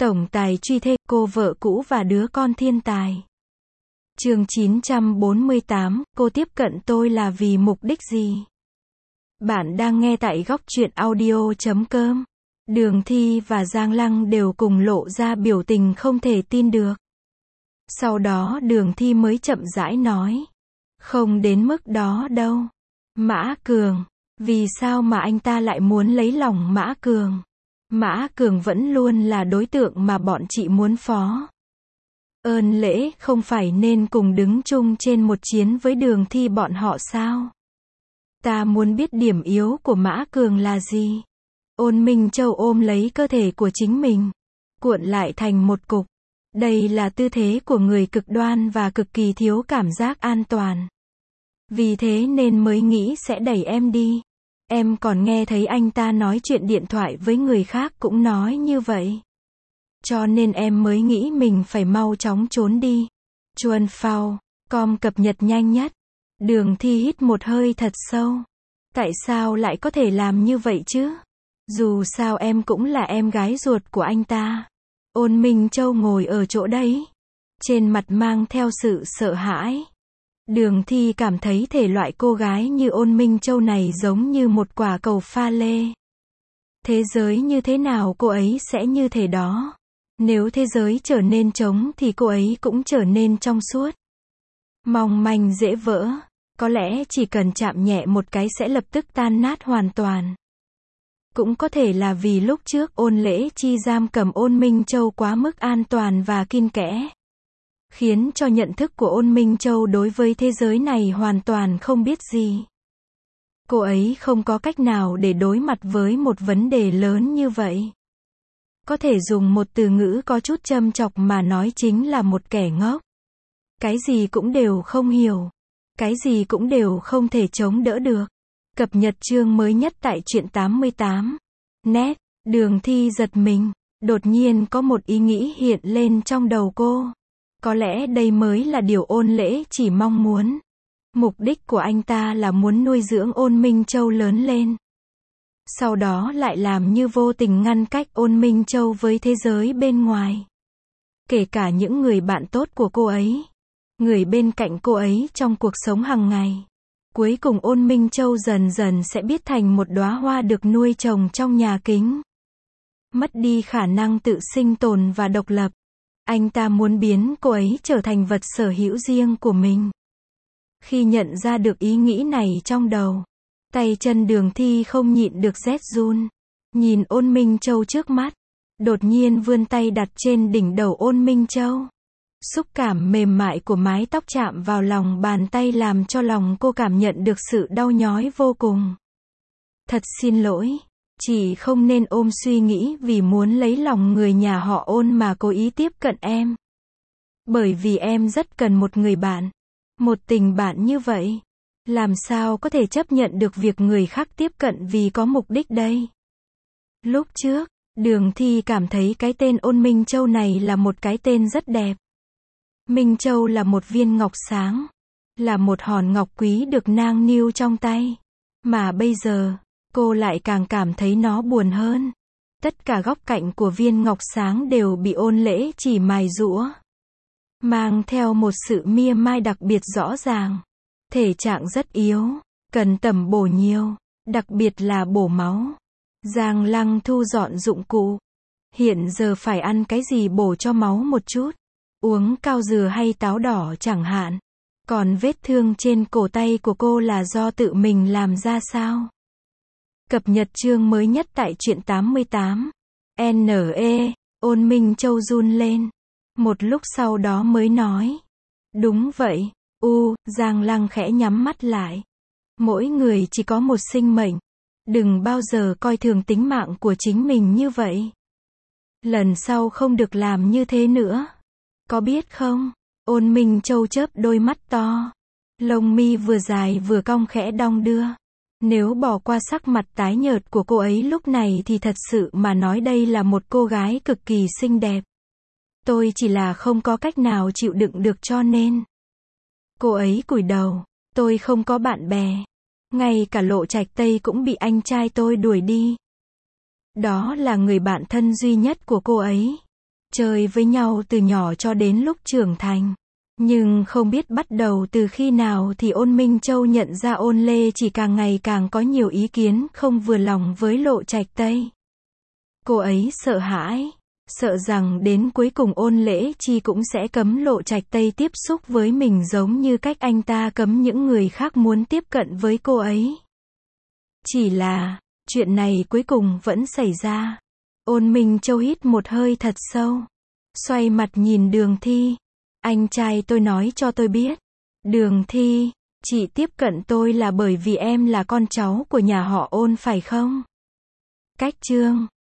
Tổng tài truy thê, cô vợ cũ và đứa con thiên tài. Chương 948, cô tiếp cận tôi là vì mục đích gì? Bạn đang nghe tại góc truyện audio.com. Đường Thi và Giang Lăng đều cùng lộ ra biểu tình không thể tin được. Sau đó Đường Thi mới chậm rãi nói. Không đến mức đó đâu. Mã Cường. Vì sao mà anh ta lại muốn lấy lòng Mã Cường? Mã Cường vẫn luôn là đối tượng mà bọn chị muốn phó. Ơn lễ không phải nên cùng đứng chung trên một chiến với Đường Thi bọn họ sao? Ta muốn biết điểm yếu của Mã Cường là gì? Ôn Minh Châu ôm lấy cơ thể của chính mình, cuộn lại thành một cục. Đây là tư thế của người cực đoan và cực kỳ thiếu cảm giác an toàn. Vì thế nên mới nghĩ sẽ đẩy em đi. Em còn nghe thấy anh ta nói chuyện điện thoại với người khác cũng nói như vậy. Cho nên em mới nghĩ mình phải mau chóng trốn đi. Chuan Phao, com cập nhật nhanh nhất. Đường Thi hít một hơi thật sâu. Tại sao lại có thể làm như vậy chứ? Dù sao em cũng là em gái ruột của anh ta. Ôn Minh Châu ngồi ở chỗ đấy, trên mặt mang theo sự sợ hãi. Đường Thi cảm thấy thể loại cô gái như Ôn Minh Châu này giống như một quả cầu pha lê. Thế giới như thế nào cô ấy sẽ như thế đó. Nếu thế giới trở nên trống thì cô ấy cũng trở nên trong suốt. Mong manh dễ vỡ, có lẽ chỉ cần chạm nhẹ một cái sẽ lập tức tan nát hoàn toàn. Cũng có thể là vì lúc trước Ôn Lễ Chi giam cầm Ôn Minh Châu quá mức an toàn và kiên kẽ, khiến cho nhận thức của Ôn Minh Châu đối với thế giới này hoàn toàn không biết gì. Cô ấy không có cách nào để đối mặt với một vấn đề lớn như vậy. Có thể dùng một từ ngữ có chút châm chọc mà nói chính là một kẻ ngốc. Cái gì cũng đều không hiểu. Cái gì cũng đều không thể chống đỡ được. Cập nhật chương mới nhất tại truyện 88. Net, Đường Thi giật mình. Đột nhiên có một ý nghĩ hiện lên trong đầu cô. Có lẽ đây mới là điều Ôn Lễ chỉ mong muốn. Mục đích của anh ta là muốn nuôi dưỡng Ôn Minh Châu lớn lên. Sau đó lại làm như vô tình ngăn cách Ôn Minh Châu với thế giới bên ngoài. Kể cả những người bạn tốt của cô ấy. Người bên cạnh cô ấy trong cuộc sống hàng ngày. Cuối cùng Ôn Minh Châu dần dần sẽ biến thành một đóa hoa được nuôi trồng trong nhà kính. Mất đi khả năng tự sinh tồn và độc lập. Anh ta muốn biến cô ấy trở thành vật sở hữu riêng của mình. Khi nhận ra được ý nghĩ này trong đầu, tay chân Đường Thi không nhịn được rét run. Nhìn Ôn Minh Châu trước mắt, đột nhiên vươn tay đặt trên đỉnh đầu Ôn Minh Châu. Xúc cảm mềm mại của mái tóc chạm vào lòng bàn tay làm cho lòng cô cảm nhận được sự đau nhói vô cùng. Thật xin lỗi, chị không nên ôm suy nghĩ vì muốn lấy lòng người nhà họ Ôn mà cố ý tiếp cận em. Bởi vì em rất cần một người bạn. Một tình bạn như vậy. Làm sao có thể chấp nhận được việc người khác tiếp cận vì có mục đích đây? Lúc trước, Đường Thi cảm thấy cái tên Ôn Minh Châu này là một cái tên rất đẹp. Minh Châu là một viên ngọc sáng, là một hòn ngọc quý được nang niu trong tay. Mà bây giờ, cô lại càng cảm thấy nó buồn hơn. Tất cả góc cạnh của viên ngọc sáng đều bị Ôn Lễ chỉ mài giũa. Mang theo một sự mia mai đặc biệt rõ ràng. Thể trạng rất yếu, cần tẩm bổ nhiều, đặc biệt là bổ máu. Giang Lăng thu dọn dụng cụ. Hiện giờ phải ăn cái gì bổ cho máu một chút. Uống cao dừa hay táo đỏ chẳng hạn. Còn vết thương trên cổ tay của cô là do tự mình làm ra sao? Cập nhật chương mới nhất tại truyện 88. NE, Ôn Minh Châu run lên. Một lúc sau đó mới nói. Đúng vậy, Giang Lăng khẽ nhắm mắt lại. Mỗi người chỉ có một sinh mệnh. Đừng bao giờ coi thường tính mạng của chính mình như vậy. Lần sau không được làm như thế nữa. Có biết không? Ôn Minh Châu chớp đôi mắt to. Lông mi vừa dài vừa cong khẽ đong đưa. Nếu bỏ qua sắc mặt tái nhợt của cô ấy lúc này thì thật sự mà nói đây là một cô gái cực kỳ xinh đẹp. Tôi chỉ là không có cách nào chịu đựng được cho nên. Cô ấy cúi đầu. Tôi không có bạn bè. Ngay cả Lộ Trạch Tây cũng bị anh trai tôi đuổi đi. Đó là người bạn thân duy nhất của cô ấy. chơi với nhau từ nhỏ cho đến lúc trưởng thành. Nhưng không biết bắt đầu từ khi nào thì Ôn Minh Châu nhận ra Ôn Lê chỉ càng ngày càng có nhiều ý kiến không vừa lòng với Lộ Trạch Tây. Cô ấy sợ hãi, sợ rằng đến cuối cùng Ôn Lễ Chi cũng sẽ cấm Lộ Trạch Tây tiếp xúc với mình giống như cách anh ta cấm những người khác muốn tiếp cận với cô ấy. Chỉ là, chuyện này cuối cùng vẫn xảy ra. Ôn Minh Châu hít một hơi thật sâu, xoay mặt nhìn Đường Thi. Anh trai tôi nói cho tôi biết. Đường Thi, chị tiếp cận tôi là bởi vì em là con cháu của nhà họ Ôn phải không? Cách chương